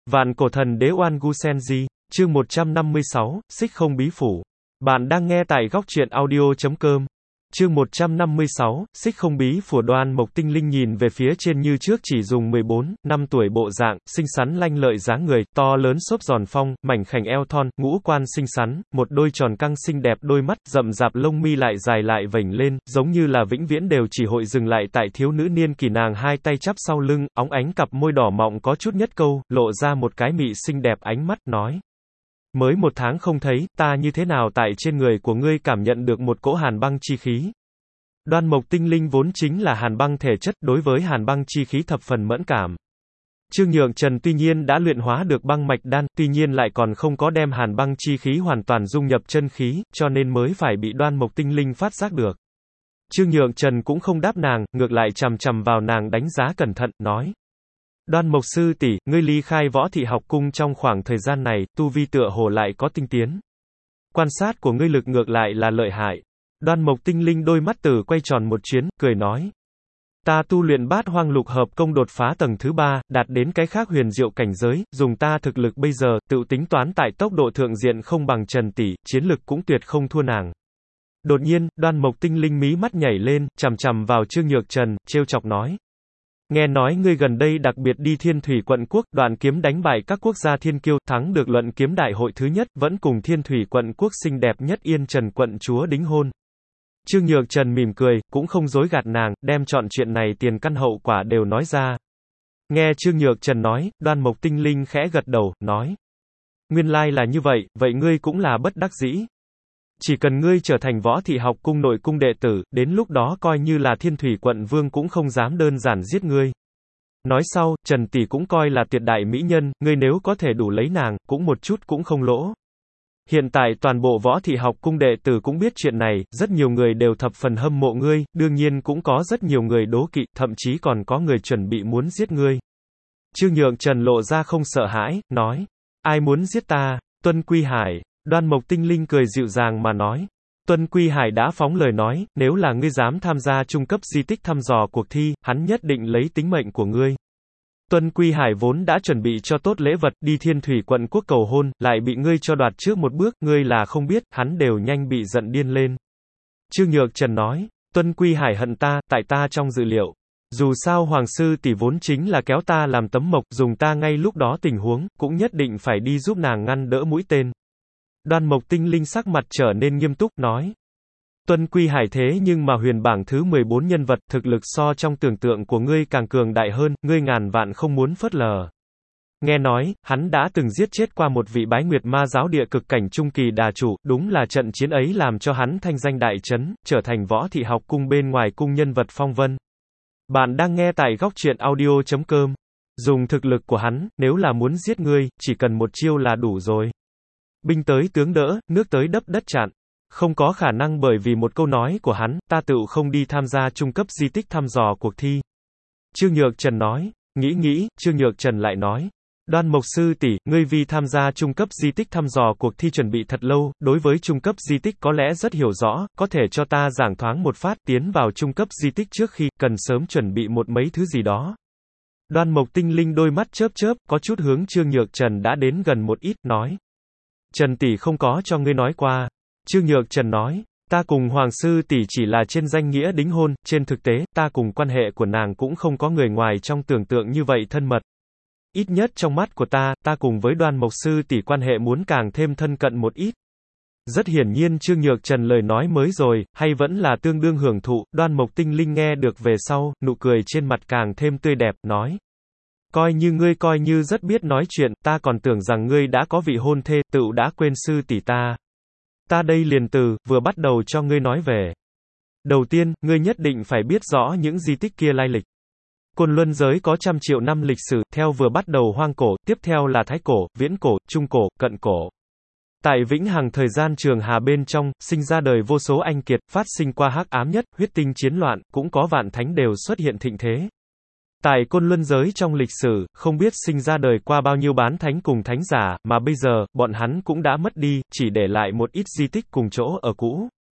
Vạn cổ thần đế Oan Gu Senji, chương 156, Xích không bí phủ. Bạn đang nghe tại góc truyện audio.com. Chương 156, Xích không bí phủ. Đoan Mộc Tinh Linh nhìn về phía trên như trước chỉ dùng 14 năm tuổi bộ dạng, xinh xắn lanh lợi dáng người, to lớn xốp giòn phong, mảnh khảnh eo thon, ngũ quan xinh xắn, một đôi tròn căng xinh đẹp đôi mắt, rậm rạp lông mi lại dài lại vểnh lên, giống như là vĩnh viễn đều chỉ hội dừng lại tại thiếu nữ niên kỳ. Nàng hai tay chắp sau lưng, óng ánh cặp môi đỏ mọng có chút nhất câu, lộ ra một cái mị xinh đẹp ánh mắt, nói. Mới 1 tháng không thấy, ta như thế nào tại trên người của ngươi cảm nhận được một cỗ hàn băng chi khí. Đoan Mộc Tinh Linh vốn chính là hàn băng thể chất, đối với hàn băng chi khí thập phần mẫn cảm. Trương Nhượng Trần tuy nhiên đã luyện hóa được băng mạch đan, tuy nhiên lại còn không có đem hàn băng chi khí hoàn toàn dung nhập chân khí, cho nên mới phải bị Đoan Mộc Tinh Linh phát giác được. Trương Nhượng Trần cũng không đáp nàng, ngược lại chằm chằm vào nàng đánh giá cẩn thận, nói. Đoan Mộc sư tỷ, ngươi ly khai Võ Thị học cung trong khoảng thời gian này, tu vi tựa hồ lại có tinh tiến. Quan sát của ngươi lực ngược lại là lợi hại. Đoan Mộc Tinh Linh đôi mắt tử quay tròn một chuyến, cười nói. Ta tu luyện Bát Hoang Lục Hợp Công đột phá tầng thứ 3, đạt đến cái khác huyền diệu cảnh giới, dùng ta thực lực bây giờ, tự tính toán tại tốc độ thượng diện không bằng Trần tỷ, chiến lực cũng tuyệt không thua nàng. Đột nhiên, Đoan Mộc Tinh Linh mí mắt nhảy lên, chằm chằm vào Trương Nhược Trần, trêu chọc nói. Nghe nói ngươi gần đây đặc biệt đi Thiên Thủy Quận Quốc, đoạn kiếm đánh bại các quốc gia thiên kiêu, thắng được luận kiếm đại hội thứ nhất, vẫn cùng Thiên Thủy Quận Quốc xinh đẹp nhất Yên Trần quận chúa đính hôn. Trương Nhược Trần mỉm cười, cũng không dối gạt nàng, đem chọn chuyện này tiền căn hậu quả đều nói ra. Nghe Trương Nhược Trần nói, Đoan Mộc Tinh Linh khẽ gật đầu, nói. Nguyên lai là như vậy, vậy ngươi cũng là bất đắc dĩ. Chỉ cần ngươi trở thành Võ Thị học cung nội cung đệ tử, đến lúc đó coi như là Thiên Thủy Quận Vương cũng không dám đơn giản giết ngươi. Nói sau, Trần tỷ cũng coi là tuyệt đại mỹ nhân, ngươi nếu có thể đủ lấy nàng, cũng một chút cũng không lỗ. Hiện tại toàn bộ Võ Thị học cung đệ tử cũng biết chuyện này, rất nhiều người đều thập phần hâm mộ ngươi, đương nhiên cũng có rất nhiều người đố kỵ, thậm chí còn có người chuẩn bị muốn giết ngươi. Trương Nhượng Trần lộ ra không sợ hãi, nói. Ai muốn giết ta? Tuân Quy Hải. Đoan Mộc Tinh Linh cười dịu dàng mà nói. Tuân Quy Hải đã phóng lời nói, nếu là ngươi dám tham gia trung cấp di tích thăm dò cuộc thi, hắn nhất định lấy tính mệnh của ngươi. Tuân Quy Hải vốn đã chuẩn bị cho tốt lễ vật, đi Thiên Thủy Quận Quốc cầu hôn, lại bị ngươi cho đoạt trước một bước, ngươi là không biết, hắn đều nhanh bị giận điên lên. Trương Nhược Trần nói, Tuân Quy Hải hận ta, tại ta trong dự liệu. Dù sao Hoàng sư tỷ vốn chính là kéo ta làm tấm mộc, dùng ta ngay lúc đó tình huống, cũng nhất định phải đi giúp nàng ngăn đỡ mũi tên. Đoan Mộc Tinh Linh sắc mặt trở nên nghiêm túc, nói. Tuân Quy Hải thế nhưng mà huyền bảng thứ 14 nhân vật, thực lực so trong tưởng tượng của ngươi càng cường đại hơn, ngươi ngàn vạn không muốn phớt lờ. Nghe nói, hắn đã từng giết chết qua một vị Bái Nguyệt Ma giáo địa cực cảnh trung kỳ đà chủ, đúng là trận chiến ấy làm cho hắn thanh danh đại chấn, trở thành Võ Thị học cung bên ngoài cung nhân vật phong vân. Bạn đang nghe tại góc truyện audio.com. Dùng thực lực của hắn, nếu là muốn giết ngươi, chỉ cần một chiêu là đủ rồi. Binh tới tướng đỡ, nước tới đắp đất chặn. Không có khả năng bởi vì một câu nói của hắn, ta tựu không đi tham gia trung cấp di tích thăm dò cuộc thi. Trương Nhược Trần nói, nghĩ, Trương Nhược Trần lại nói. Đoan Mộc sư tỷ, ngươi vì tham gia trung cấp di tích thăm dò cuộc thi chuẩn bị thật lâu, đối với trung cấp di tích có lẽ rất hiểu rõ, có thể cho ta giảng thoáng một phát, tiến vào trung cấp di tích trước khi, cần sớm chuẩn bị một mấy thứ gì đó. Đoan Mộc Tinh Linh đôi mắt chớp chớp, có chút hướng Trương Nhược Trần đã đến gần một ít, nói. Trần tỷ không có cho ngươi nói qua. Trương Nhược Trần nói, ta cùng Hoàng sư tỷ chỉ là trên danh nghĩa đính hôn, trên thực tế, ta cùng quan hệ của nàng cũng không có người ngoài trong tưởng tượng như vậy thân mật. Ít nhất trong mắt của ta cùng với Đoan Mộc sư tỷ quan hệ muốn càng thêm thân cận một ít. Rất hiển nhiên Trương Nhược Trần lời nói mới rồi, hay vẫn là tương đương hưởng thụ, Đoan Mộc Tinh Linh nghe được về sau, nụ cười trên mặt càng thêm tươi đẹp, nói. Coi như rất biết nói chuyện, ta còn tưởng rằng ngươi đã có vị hôn thê, tựu đã quên sư tỷ ta. Ta đây liền vừa bắt đầu cho ngươi nói về. Đầu tiên, ngươi nhất định phải biết rõ những di tích kia lai lịch. Côn Luân giới có trăm triệu năm lịch sử, theo vừa bắt đầu hoang cổ, tiếp theo là thái cổ, viễn cổ, trung cổ, cận cổ. Tại vĩnh hằng thời gian trường hà bên trong, sinh ra đời vô số anh kiệt, phát sinh qua hắc ám nhất, huyết tinh chiến loạn, cũng có vạn thánh đều xuất hiện thịnh thế. Tại Côn Luân giới trong lịch sử, không biết sinh ra đời qua bao nhiêu bán thánh cùng thánh giả, mà bây giờ, bọn hắn cũng đã mất đi, chỉ để lại một ít di tích cùng chỗ ở cũ.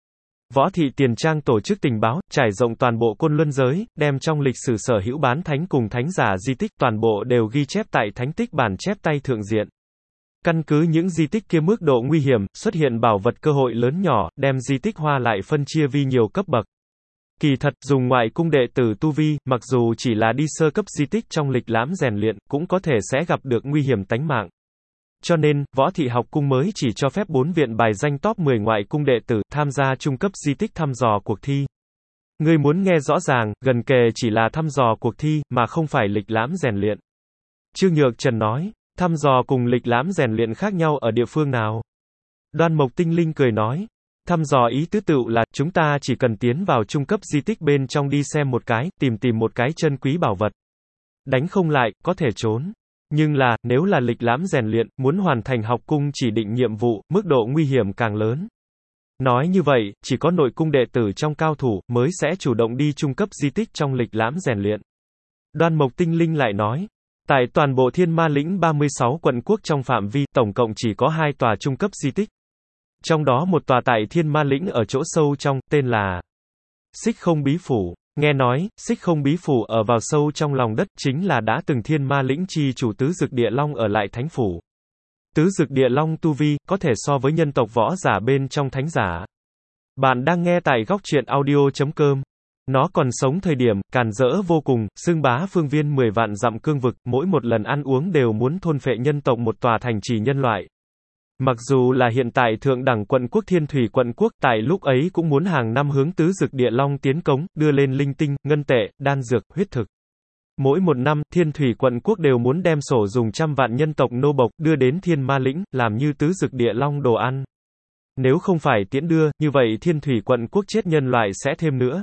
Võ Thị Tiền Trang tổ chức tình báo, trải rộng toàn bộ Côn Luân giới, đem trong lịch sử sở hữu bán thánh cùng thánh giả di tích toàn bộ đều ghi chép tại thánh tích bản chép tay thượng diện. Căn cứ những di tích kia mức độ nguy hiểm, xuất hiện bảo vật cơ hội lớn nhỏ, đem di tích hoa lại phân chia vi nhiều cấp bậc. Kỳ thật, dùng ngoại cung đệ tử tu vi, mặc dù chỉ là đi sơ cấp di tích trong lịch lãm rèn luyện, cũng có thể sẽ gặp được nguy hiểm tánh mạng. Cho nên, Võ Thị học cung mới chỉ cho phép 4 viện bài danh top 10 ngoại cung đệ tử tham gia trung cấp di tích thăm dò cuộc thi. Ngươi muốn nghe rõ ràng, gần kề chỉ là thăm dò cuộc thi, mà không phải lịch lãm rèn luyện. Trương Nhược Trần nói, thăm dò cùng lịch lãm rèn luyện khác nhau ở địa phương nào? Đoan Mộc Tinh Linh cười nói, thăm dò ý tứ tựu là, chúng ta chỉ cần tiến vào trung cấp di tích bên trong đi xem một cái, tìm một cái chân quý bảo vật. Đánh không lại, có thể trốn. Nhưng là, nếu là lịch lãm rèn luyện, muốn hoàn thành học cung chỉ định nhiệm vụ, mức độ nguy hiểm càng lớn. Nói như vậy, chỉ có nội cung đệ tử trong cao thủ, mới sẽ chủ động đi trung cấp di tích trong lịch lãm rèn luyện. Đoan Mộc Tinh Linh lại nói, tại toàn bộ Thiên Ma lĩnh 36 quận quốc trong phạm vi, tổng cộng chỉ có 2 tòa trung cấp di tích. Trong đó một tòa tại Thiên Ma lĩnh ở chỗ sâu trong, tên là Xích Không Bí Phủ. Nghe nói, Xích Không Bí Phủ ở vào sâu trong lòng đất, chính là đã từng Thiên Ma lĩnh chi chủ Tứ Dực Địa Long ở lại thánh phủ. Tứ Dực Địa Long tu vi, có thể so với nhân tộc võ giả bên trong thánh giả. Bạn đang nghe tại góc truyện audio.com. Nó còn sống thời điểm, càn rỡ vô cùng, xưng bá phương viên 10 vạn dặm cương vực, mỗi một lần ăn uống đều muốn thôn phệ nhân tộc một tòa thành trì nhân loại. Mặc dù là hiện tại thượng đẳng quận quốc Thiên Thủy quận quốc, tại lúc ấy cũng muốn hàng năm hướng Tứ Dực Địa Long tiến cống, đưa lên linh tinh, ngân tệ, đan dược, huyết thực. Mỗi một năm, Thiên Thủy quận quốc đều muốn đem sổ dùng trăm vạn nhân tộc nô bộc, đưa đến Thiên Ma lĩnh, làm như Tứ Dực Địa Long đồ ăn. Nếu không phải tiễn đưa, như vậy Thiên Thủy quận quốc chết nhân loại sẽ thêm nữa.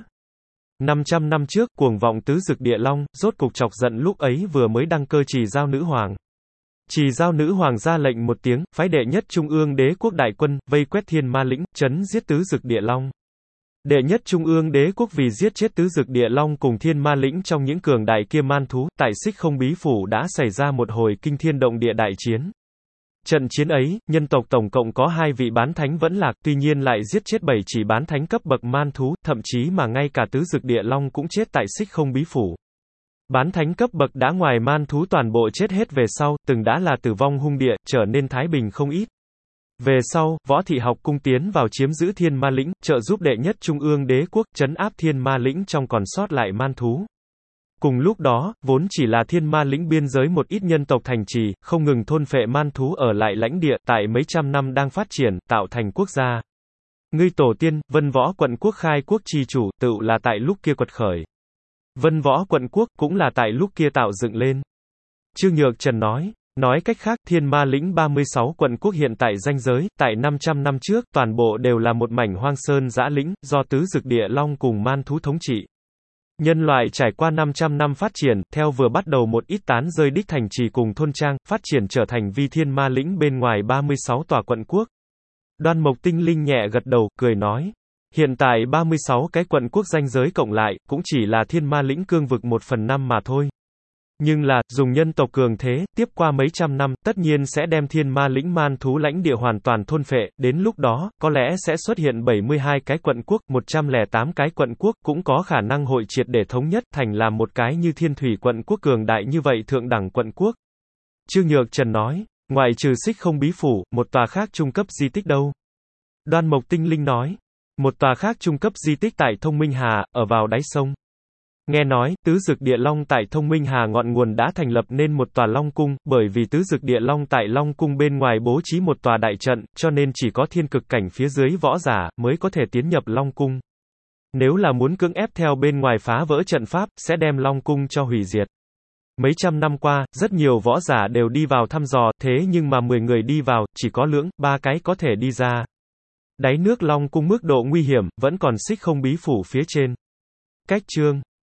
500 năm trước, cuồng vọng Tứ Dực Địa Long, rốt cục chọc giận lúc ấy vừa mới đăng cơ Trì Giao Nữ Hoàng. Trì Giao Nữ Hoàng ra lệnh một tiếng, phái đệ nhất Trung ương Đế quốc đại quân, vây quét Thiên Ma lĩnh, chấn giết Tứ Dực Địa Long. Đệ nhất Trung ương Đế quốc vì giết chết Tứ Dực Địa Long cùng Thiên Ma lĩnh trong những cường đại kia man thú, tại Xích Không Bí Phủ đã xảy ra một hồi kinh thiên động địa đại chiến. Trận chiến ấy, nhân tộc tổng cộng có 2 vị bán thánh vẫn lạc, tuy nhiên lại giết chết 7 chỉ bán thánh cấp bậc man thú, thậm chí mà ngay cả Tứ Dực Địa Long cũng chết tại Xích Không Bí Phủ. Bán thánh cấp bậc đã ngoài man thú toàn bộ chết hết về sau, từng đã là tử vong hung địa, trở nên thái bình không ít. Về sau, Võ Thị học cung tiến vào chiếm giữ Thiên Ma lĩnh, trợ giúp đệ nhất Trung ương Đế quốc, trấn áp Thiên Ma lĩnh trong còn sót lại man thú. Cùng lúc đó, vốn chỉ là Thiên Ma lĩnh biên giới một ít nhân tộc thành trì, không ngừng thôn phệ man thú ở lại lãnh địa, tại mấy trăm năm đang phát triển, tạo thành quốc gia. Ngươi tổ tiên, Vân Võ quận quốc khai quốc chi chủ, tự là tại lúc kia quật khởi. Vân Võ quận quốc, cũng là tại lúc kia tạo dựng lên. Trương Nhược Trần nói cách khác, Thiên Ma lĩnh 36 quận quốc hiện tại danh giới, tại 500 năm trước, toàn bộ đều là một mảnh hoang sơn dã lĩnh, do Tứ Dực Địa Long cùng man thú thống trị. Nhân loại trải qua 500 năm phát triển, theo vừa bắt đầu một ít tán rơi đích thành trì cùng thôn trang, phát triển trở thành vi Thiên Ma lĩnh bên ngoài 36 tòa quận quốc. Đoan Mộc Tinh Linh nhẹ gật đầu, cười nói. Hiện tại 36 cái quận quốc danh giới cộng lại, cũng chỉ là Thiên Ma lĩnh cương vực 1/5 mà thôi. Nhưng là, dùng nhân tộc cường thế, tiếp qua mấy trăm năm, tất nhiên sẽ đem Thiên Ma lĩnh man thú lãnh địa hoàn toàn thôn phệ, đến lúc đó, có lẽ sẽ xuất hiện 72 cái quận quốc, 108 cái quận quốc, cũng có khả năng hội triệt để thống nhất, thành làm một cái như Thiên Thủy quận quốc cường đại như vậy thượng đẳng quận quốc. Trương Nhược Trần nói, ngoại trừ Xích Không Bí Phủ, một tòa khác trung cấp di tích đâu? Đoan Mộc Tinh Linh nói, một tòa khác trung cấp di tích tại Thông Minh Hà, ở vào đáy sông. Nghe nói, Tứ Dực Địa Long tại Thông Minh Hà ngọn nguồn đã thành lập nên một tòa Long Cung, bởi vì Tứ Dực Địa Long tại Long Cung bên ngoài bố trí một tòa đại trận, cho nên chỉ có thiên cực cảnh phía dưới võ giả, mới có thể tiến nhập Long Cung. Nếu là muốn cưỡng ép theo bên ngoài phá vỡ trận pháp, sẽ đem Long Cung cho hủy diệt. Mấy trăm năm qua, rất nhiều võ giả đều đi vào thăm dò, thế nhưng mà 10 người đi vào, chỉ có lưỡng, 3 cái có thể đi ra. Đáy nước Long Cung mức độ nguy hiểm, vẫn còn Xích Không Bí Phủ phía trên. Cách chương